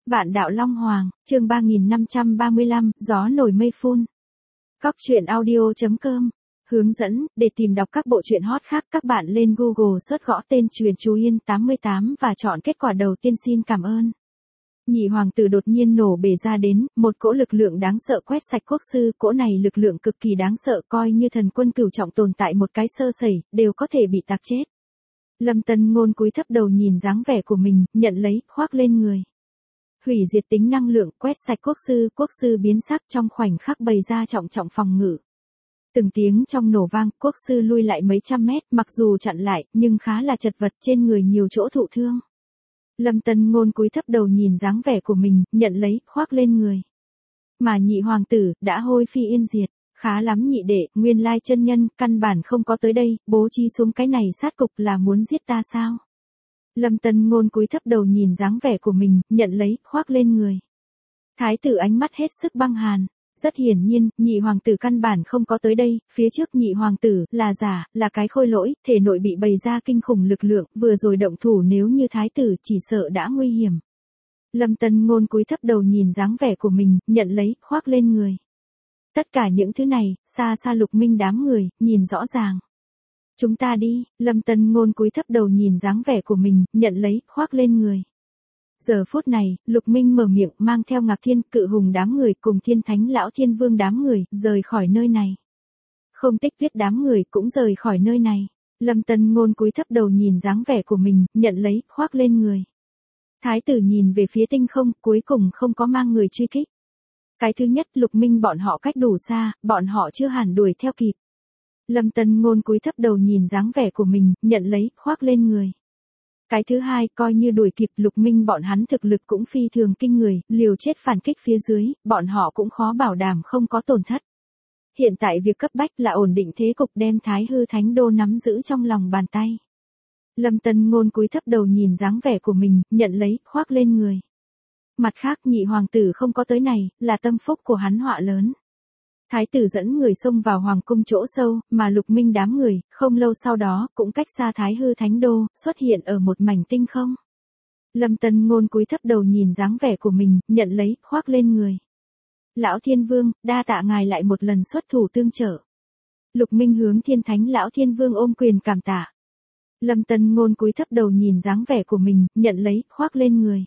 Vạn đạo Long Hoàng, chương 3535, gió nổi mây phun. Cóc truyện audio.com. Hướng dẫn, để tìm đọc các bộ truyện hot khác các bạn lên Google search gõ tên Truyện Chú Yên 88 và chọn kết quả đầu tiên xin cảm ơn. Nhị hoàng tử đột nhiên nổ bể ra đến, một cỗ lực lượng đáng sợ quét sạch quốc sư, cỗ này lực lượng cực kỳ đáng sợ coi như thần quân cửu trọng tồn tại một cái sơ sẩy, đều có thể bị tạc chết. Lâm Tân Ngôn cúi thấp đầu nhìn dáng vẻ của mình, nhận lấy, khoác lên người. Hủy diệt tính năng lượng quét sạch quốc sư biến sắc trong khoảnh khắc bày ra trọng phòng ngự. Từng tiếng trong nổ vang, quốc sư lui lại mấy trăm mét, mặc dù chặn lại, nhưng khá là chật vật, trên người nhiều chỗ thụ thương. Lâm Tân Ngôn cúi thấp đầu nhìn dáng vẻ của mình, nhận lấy, khoác lên người. Mà nhị hoàng tử, đã hôi phi yên diệt. Khá lắm nhị đệ, nguyên lai chân nhân, căn bản không có tới đây, bố trí xuống cái này sát cục là muốn giết ta sao? Lâm Tân Ngôn cúi thấp đầu nhìn dáng vẻ của mình, nhận lấy, khoác lên người. Thái tử ánh mắt hết sức băng hàn. Rất hiển nhiên, nhị hoàng tử căn bản không có tới đây, phía trước nhị hoàng tử, là giả, là cái khôi lỗi, thể nội bị bày ra kinh khủng lực lượng, vừa rồi động thủ nếu như thái tử chỉ sợ đã nguy hiểm. Lâm Tân Ngôn cúi thấp đầu nhìn dáng vẻ của mình, nhận lấy, khoác lên người. Tất cả những thứ này, xa xa Lục Minh đám người, nhìn rõ ràng. Chúng ta đi, Lâm Tân Ngôn cúi thấp đầu nhìn dáng vẻ của mình, nhận lấy, khoác lên người. Giờ phút này, Lục Minh mở miệng mang theo Ngạc Thiên Cự Hùng đám người cùng Thiên Thánh Lão Thiên Vương đám người, rời khỏi nơi này. Không Tích Tuyết đám người cũng rời khỏi nơi này. Lâm Tân Ngôn cúi thấp đầu nhìn dáng vẻ của mình, nhận lấy, khoác lên người. Thái tử nhìn về phía tinh không, cuối cùng không có mang người truy kích. Cái thứ nhất, Lục Minh bọn họ cách đủ xa, bọn họ chưa hẳn đuổi theo kịp. Lâm Tân Ngôn cúi thấp đầu nhìn dáng vẻ của mình, nhận lấy, khoác lên người. Cái thứ hai, coi như đuổi kịp, Lục Minh bọn hắn thực lực cũng phi thường kinh người, liều chết phản kích phía dưới, bọn họ cũng khó bảo đảm không có tổn thất. Hiện tại việc cấp bách là ổn định thế cục, đem Thái Hư Thánh Đô nắm giữ trong lòng bàn tay. Lâm Tân Ngôn cúi thấp đầu nhìn dáng vẻ của mình, nhận lấy, khoác lên người. Mặt khác, nhị hoàng tử không có tới này, là tâm phúc của hắn họa lớn. Thái tử dẫn người xông vào hoàng cung chỗ sâu, mà Lục Minh đám người, không lâu sau đó, cũng cách xa Thái Hư Thánh Đô, xuất hiện ở một mảnh tinh không. Lâm Tân Ngôn cúi thấp đầu nhìn dáng vẻ của mình, nhận lấy, khoác lên người. Lão Thiên Vương, đa tạ ngài lại một lần xuất thủ tương trợ. Lục Minh hướng Thiên Thánh Lão Thiên Vương ôm quyền cảm tạ. Lâm Tân Ngôn cúi thấp đầu nhìn dáng vẻ của mình, nhận lấy, khoác lên người.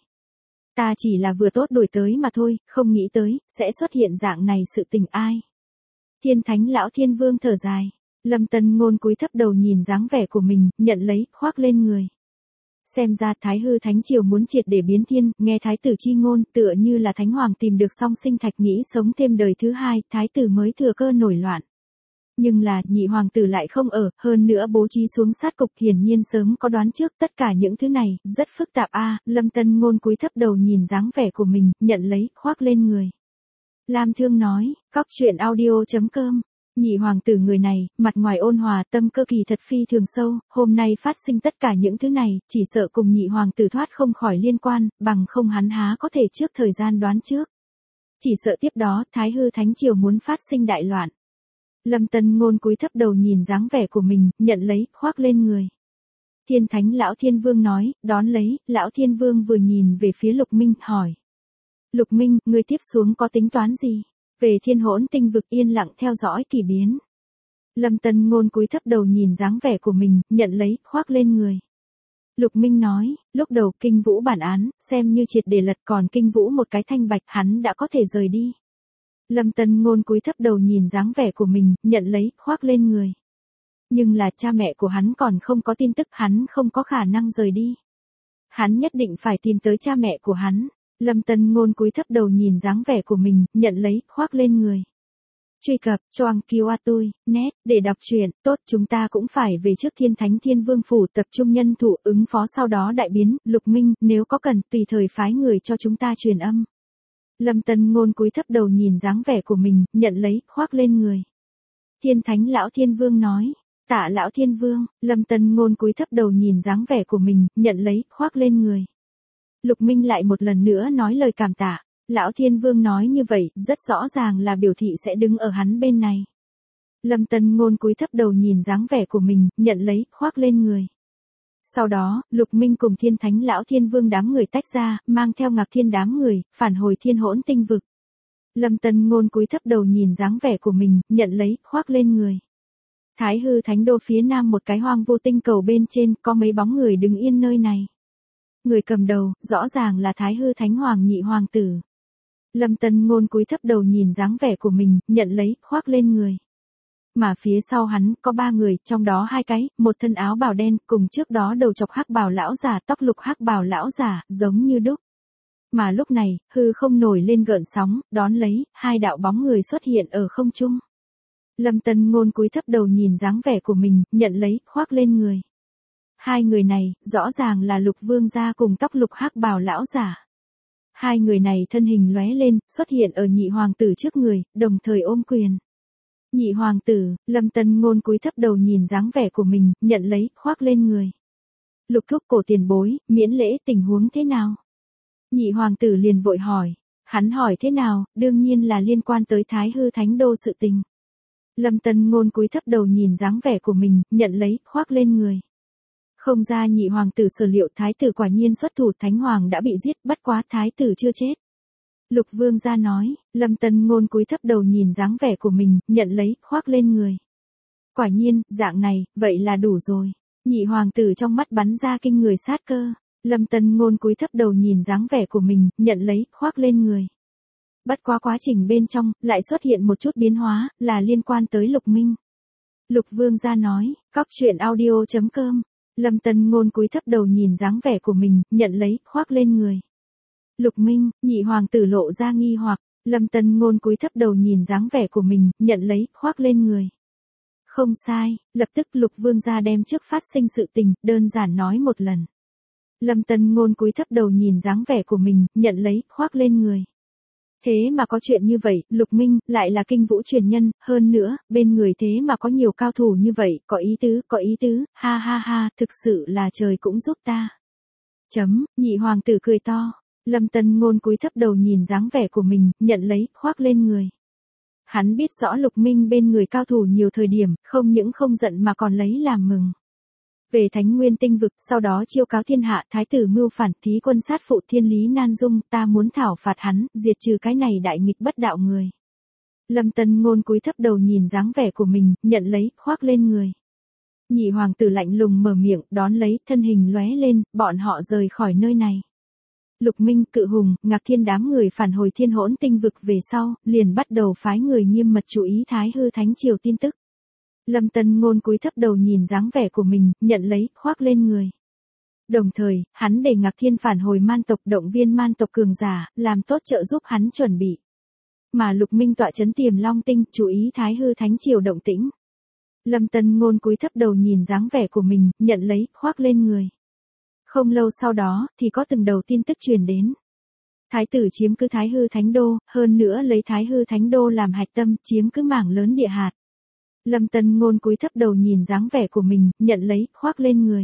Ta chỉ là vừa tốt đổi tới mà thôi, không nghĩ tới, sẽ xuất hiện dạng này sự tình ai. Thiên Thánh Lão Thiên Vương thở dài. Lâm Tân Ngôn cúi thấp đầu nhìn dáng vẻ của mình, nhận lấy, khoác lên người. Xem ra Thái Hư Thánh Triều muốn triệt để biến thiên, nghe Thái tử chi ngôn, tựa như là Thánh Hoàng tìm được song sinh thạch nghĩ sống thêm đời thứ hai, Thái tử mới thừa cơ nổi loạn. Nhưng là, nhị hoàng tử lại không ở, hơn nữa bố trí xuống sát cục, hiển nhiên sớm có đoán trước, tất cả những thứ này, rất phức tạp Lâm Tân Ngôn cúi thấp đầu nhìn dáng vẻ của mình, nhận lấy, khoác lên người. Lam Thương nói, cóc truyện audio.com. Nhị hoàng tử người này, mặt ngoài ôn hòa, tâm cơ kỳ thật phi thường sâu, hôm nay phát sinh tất cả những thứ này, chỉ sợ cùng nhị hoàng tử thoát không khỏi liên quan, bằng không hắn há có thể trước thời gian đoán trước. Chỉ sợ tiếp đó, Thái Hư Thánh Triều muốn phát sinh đại loạn. Lâm Tân Ngôn cúi thấp đầu nhìn dáng vẻ của mình, nhận lấy, khoác lên người. Thiên Thánh Lão Thiên Vương nói, đón lấy, Lão Thiên Vương vừa nhìn về phía Lục Minh, hỏi. Lục Minh, người tiếp xuống có tính toán gì? Về Thiên Hỗn Tinh vực yên lặng theo dõi kỳ biến. Lâm Tân Ngôn cúi thấp đầu nhìn dáng vẻ của mình, nhận lấy, khoác lên người. Lục Minh nói, lúc đầu Kinh Vũ bản án, xem như triệt để lật, còn Kinh Vũ một cái thanh bạch, hắn đã có thể rời đi. Lâm Tân Ngôn cúi thấp đầu nhìn dáng vẻ của mình, nhận lấy, khoác lên người. Nhưng là cha mẹ của hắn còn không có tin tức, hắn không có khả năng rời đi. Hắn nhất định phải tìm tới cha mẹ của hắn. Lâm Tân Ngôn cúi thấp đầu nhìn dáng vẻ của mình, nhận lấy, khoác lên người. Truy cập, choang kiwatui, net, để đọc truyện, tốt chúng ta cũng phải về trước Thiên Thánh Thiên Vương Phủ tập trung nhân thủ ứng phó sau đó đại biến, Lục Minh, nếu có cần, tùy thời phái người cho chúng ta truyền âm. Lâm Tân Ngôn cúi thấp đầu nhìn dáng vẻ của mình, nhận lấy, khoác lên người. Thiên Thánh Lão Thiên Vương nói, tạ Lão Thiên Vương, Lâm Tân Ngôn cúi thấp đầu nhìn dáng vẻ của mình, nhận lấy, khoác lên người. Lục Minh lại một lần nữa nói lời cảm tạ. Lão Thiên Vương nói như vậy, rất rõ ràng là biểu thị sẽ đứng ở hắn bên này. Lâm Tân Ngôn cúi thấp đầu nhìn dáng vẻ của mình, nhận lấy, khoác lên người. Sau đó, Lục Minh cùng Thiên Thánh Lão Thiên Vương đám người tách ra, mang theo Ngạc Thiên đám người, phản hồi Thiên Hỗn Tinh vực. Lâm Tân Ngôn cúi thấp đầu nhìn dáng vẻ của mình, nhận lấy, khoác lên người. Thái Hư Thánh Đô phía nam một cái hoang vô tinh cầu bên trên, có mấy bóng người đứng yên nơi này. Người cầm đầu, rõ ràng là Thái Hư Thánh Hoàng nhị hoàng tử. Lâm Tân Ngôn cúi thấp đầu nhìn dáng vẻ của mình, nhận lấy, khoác lên người. Mà phía sau hắn, có 3 người, trong đó 2 cái, một thân áo bào đen, cùng trước đó đầu chọc hắc bào lão giả, tóc lục hắc bào lão giả, giống như đúc. Mà lúc này, hư không nổi lên gợn sóng, đón lấy, 2 đạo bóng người xuất hiện ở không trung. Lâm Tân Ngôn cúi thấp đầu nhìn dáng vẻ của mình, nhận lấy, khoác lên người. 2 người này, rõ ràng là Lục Vương gia cùng tóc lục hắc bào lão giả. 2 người này thân hình lóe lên, xuất hiện ở nhị hoàng tử trước người, đồng thời ôm quyền. Nhị hoàng tử, Lâm Tân Ngôn cúi thấp đầu nhìn dáng vẻ của mình, nhận lấy, khoác lên người. Lục thúc cổ tiền bối, miễn lễ tình huống thế nào? Nhị hoàng tử liền vội hỏi. Hắn hỏi thế nào, đương nhiên là liên quan tới Thái Hư Thánh Đô sự tình. Lâm Tân Ngôn cúi thấp đầu nhìn dáng vẻ của mình, nhận lấy, khoác lên người. Không ra nhị hoàng tử sở liệu, thái tử quả nhiên xuất thủ, thánh hoàng đã bị giết, bất quá thái tử chưa chết. Lục Vương gia nói. Lâm Tân Ngôn cúi thấp đầu nhìn dáng vẻ của mình, nhận lấy, khoác lên người. Quả nhiên, dạng này, vậy là đủ rồi. Nhị hoàng tử trong mắt bắn ra kinh người sát cơ. Lâm Tân Ngôn cúi thấp đầu nhìn dáng vẻ của mình, nhận lấy, khoác lên người. Bất quá quá trình bên trong, lại xuất hiện một chút biến hóa, là liên quan tới Lục Minh. Lục Vương gia nói. Coctruyện.audio.com. Lâm Tân Ngôn cúi thấp đầu nhìn dáng vẻ của mình, nhận lấy, khoác lên người. Lục Minh, nhị hoàng tử lộ ra nghi hoặc. Lâm Tân Ngôn cúi thấp đầu nhìn dáng vẻ của mình, nhận lấy, khoác lên người. Không sai, lập tức Lục Vương gia đem trước phát sinh sự tình, đơn giản nói một lần. Lâm Tân Ngôn cúi thấp đầu nhìn dáng vẻ của mình, nhận lấy, khoác lên người. Thế mà có chuyện như vậy, Lục Minh, lại là kinh vũ truyền nhân, hơn nữa, bên người thế mà có nhiều cao thủ như vậy, có ý tứ, ha ha ha, thực sự là trời cũng giúp ta. Nhị hoàng tử cười to. Lâm Tân Ngôn cúi thấp đầu nhìn dáng vẻ của mình, nhận lấy, khoác lên người. Hắn biết rõ Lục Minh bên người cao thủ nhiều thời điểm, không những không giận mà còn lấy làm mừng. Về Thánh Nguyên Tinh vực, sau đó chiêu cáo thiên hạ, thái tử mưu phản, thí quân sát phụ Thiên Lý Nan Dung, ta muốn thảo phạt hắn, diệt trừ cái này đại nghịch bất đạo người. Lâm Tân Ngôn cúi thấp đầu nhìn dáng vẻ của mình, nhận lấy, khoác lên người. Nhị hoàng tử lạnh lùng mở miệng, đón lấy, thân hình lóe lên, bọn họ rời khỏi nơi này. Lục Minh, Cự Hùng, Ngạc Thiên đám người phản hồi Thiên Hỗn Tinh vực về sau, liền bắt đầu phái người nghiêm mật chú ý Thái Hư Thánh Triều tin tức. Lâm Tân Ngôn cúi thấp đầu nhìn dáng vẻ của mình, nhận lấy, khoác lên người. Đồng thời, hắn để Ngạc Thiên phản hồi man tộc, động viên man tộc cường giả, làm tốt trợ giúp hắn chuẩn bị. Mà Lục Minh tọa trấn Tiềm Long Tinh, chú ý Thái Hư Thánh Triều động tĩnh. Lâm Tân Ngôn cúi thấp đầu nhìn dáng vẻ của mình, nhận lấy, khoác lên người. Không lâu sau đó, thì có từng đầu tin tức truyền đến. Thái tử chiếm cứ Thái Hư Thánh Đô, hơn nữa lấy Thái Hư Thánh Đô làm hạch tâm, chiếm cứ mảng lớn địa hạt. Lâm Tân Ngôn cúi thấp đầu nhìn dáng vẻ của mình, nhận lấy, khoác lên người.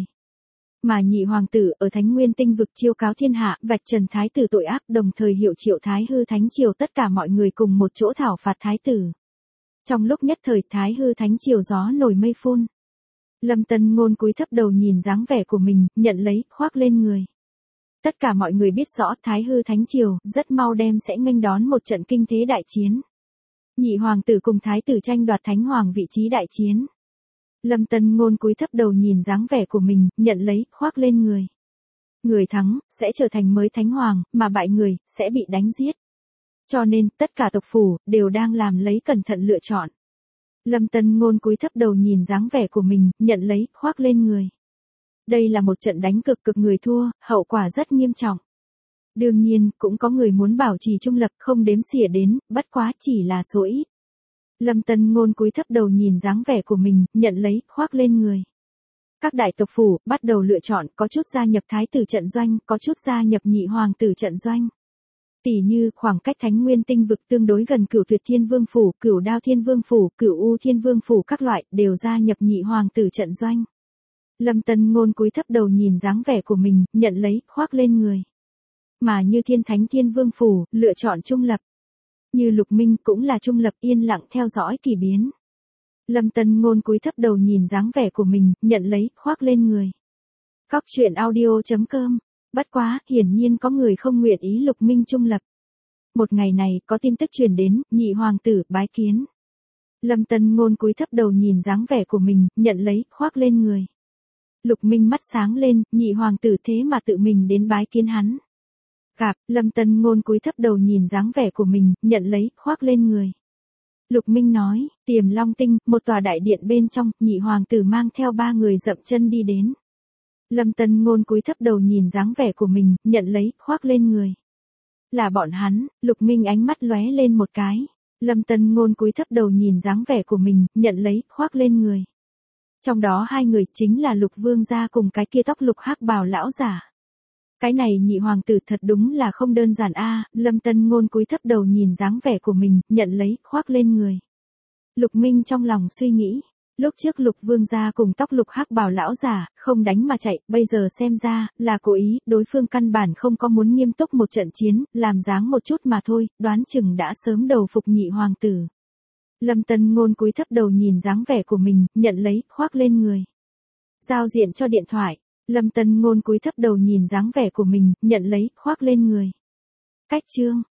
Mà nhị hoàng tử ở Thánh Nguyên Tinh vực chiêu cáo thiên hạ, vạch trần thái tử tội ác, đồng thời hiệu triệu Thái Hư Thánh Triều tất cả mọi người cùng một chỗ thảo phạt thái tử. Trong lúc nhất thời Thái Hư Thánh Triều gió nổi mây phun. Lâm Tân Ngôn cúi thấp đầu nhìn dáng vẻ của mình, nhận lấy, khoác lên người. Tất cả mọi người biết rõ Thái Hư Thánh Triều rất mau đem sẽ nghênh đón một trận kinh thế đại chiến. Nhị hoàng tử cùng thái tử tranh đoạt thánh hoàng vị trí đại chiến. Lâm Tân Ngôn cúi thấp đầu nhìn dáng vẻ của mình, nhận lấy, khoác lên người. Người thắng, sẽ trở thành mới thánh hoàng, mà bại người, sẽ bị đánh giết. Cho nên, tất cả tộc phủ, đều đang làm lấy cẩn thận lựa chọn. Lâm Tân Ngôn cúi thấp đầu nhìn dáng vẻ của mình, nhận lấy, khoác lên người. Đây là một trận đánh cực người thua, hậu quả rất nghiêm trọng. Đương nhiên, cũng có người muốn bảo trì trung lập, không đếm xỉa đến, bất quá chỉ là số ít. Lâm Tân Ngôn cúi thấp đầu nhìn dáng vẻ của mình, nhận lấy, khoác lên người. Các đại tộc phủ, bắt đầu lựa chọn, có chút gia nhập thái tử trận doanh, có chút gia nhập nhị hoàng tử trận doanh. Tỷ như, khoảng cách Thánh Nguyên Tinh vực tương đối gần Cửu Tuyệt Thiên Vương phủ, Cửu Đao Thiên Vương phủ, Cửu U Thiên Vương phủ các loại, đều gia nhập nhị hoàng tử trận doanh. Lâm Tân Ngôn cúi thấp đầu nhìn dáng vẻ của mình, nhận lấy, khoác lên người. Mà như Thiên Thánh Thiên Vương phủ, lựa chọn trung lập. Như Lục Minh cũng là trung lập, yên lặng theo dõi kỳ biến. Lâm Tân Ngôn cúi thấp đầu nhìn dáng vẻ của mình, nhận lấy, khoác lên người. Cóc truyện audio.com. Bất quá, hiển nhiên có người không nguyện ý Lục Minh trung lập. Một ngày này, có tin tức truyền đến, nhị hoàng tử bái kiến. Lâm Tân Ngôn cúi thấp đầu nhìn dáng vẻ của mình, nhận lấy, khoác lên người. Lục Minh mắt sáng lên, nhị hoàng tử thế mà tự mình đến bái kiến hắn. Gặp, Lâm Tân Ngôn cúi thấp đầu nhìn dáng vẻ của mình, nhận lấy, khoác lên người. Lục Minh nói, Tiềm Long Tinh, một tòa đại điện bên trong, nhị hoàng tử mang theo 3 người dậm chân đi đến. Lâm Tân Ngôn cúi thấp đầu nhìn dáng vẻ của mình, nhận lấy, khoác lên người. Là bọn hắn, Lục Minh ánh mắt lóe lên một cái. Lâm Tân Ngôn cúi thấp đầu nhìn dáng vẻ của mình, nhận lấy, khoác lên người. Trong đó 2 người chính là Lục Vương gia cùng cái kia tóc lục hắc bào lão giả. Cái này nhị hoàng tử thật đúng là không đơn giản a. Lâm Tân Ngôn cúi thấp đầu nhìn dáng vẻ của mình, nhận lấy, khoác lên người. Lục Minh trong lòng suy nghĩ, lúc trước Lục Vương gia cùng tóc lục hắc bào lão giả, không đánh mà chạy, bây giờ xem ra, là cố ý, đối phương căn bản không có muốn nghiêm túc một trận chiến, làm dáng một chút mà thôi, đoán chừng đã sớm đầu phục nhị hoàng tử. Lâm Tân Ngôn cúi thấp đầu nhìn dáng vẻ của mình, nhận lấy, khoác lên người. Giao diện cho điện thoại. Lâm Tân Ngôn cúi thấp đầu nhìn dáng vẻ của mình, nhận lấy, khoác lên người. Cách chương.